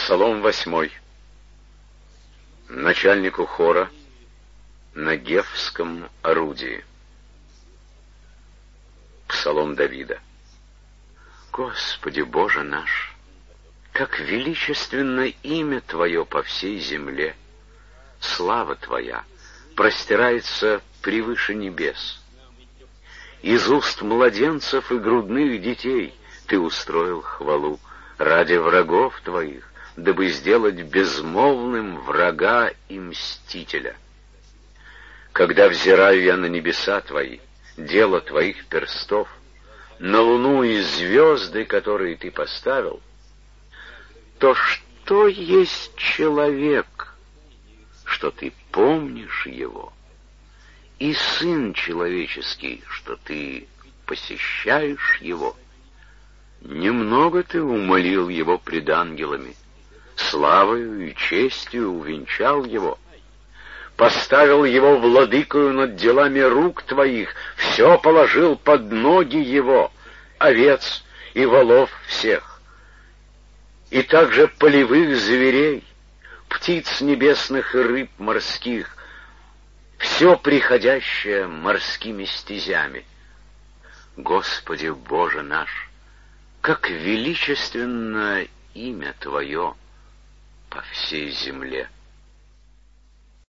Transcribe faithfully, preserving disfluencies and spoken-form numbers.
Псалом восьмой. Начальнику хора на гефском орудии. Псалом Давида. Господи Боже наш, как величественно имя Твое по всей земле! Слава Твоя простирается превыше небес. Из уст младенцев и грудных детей Ты устроил хвалу ради врагов Твоих, дабы сделать безмолвным врага и мстителя. Когда взираю я на небеса Твои, дело Твоих перстов, на луну и звезды, которые Ты поставил, то что есть человек, что Ты помнишь его, и сын человеческий, что Ты посещаешь его? Немного Ты умолил его пред ангелами, славою и честью увенчал его, поставил его владыкою над делами рук Твоих, все положил под ноги его, овец и волов всех, и также полевых зверей, птиц небесных и рыб морских, все приходящее морскими стезями. Господи Боже наш, как величественно имя Твое по всей земле!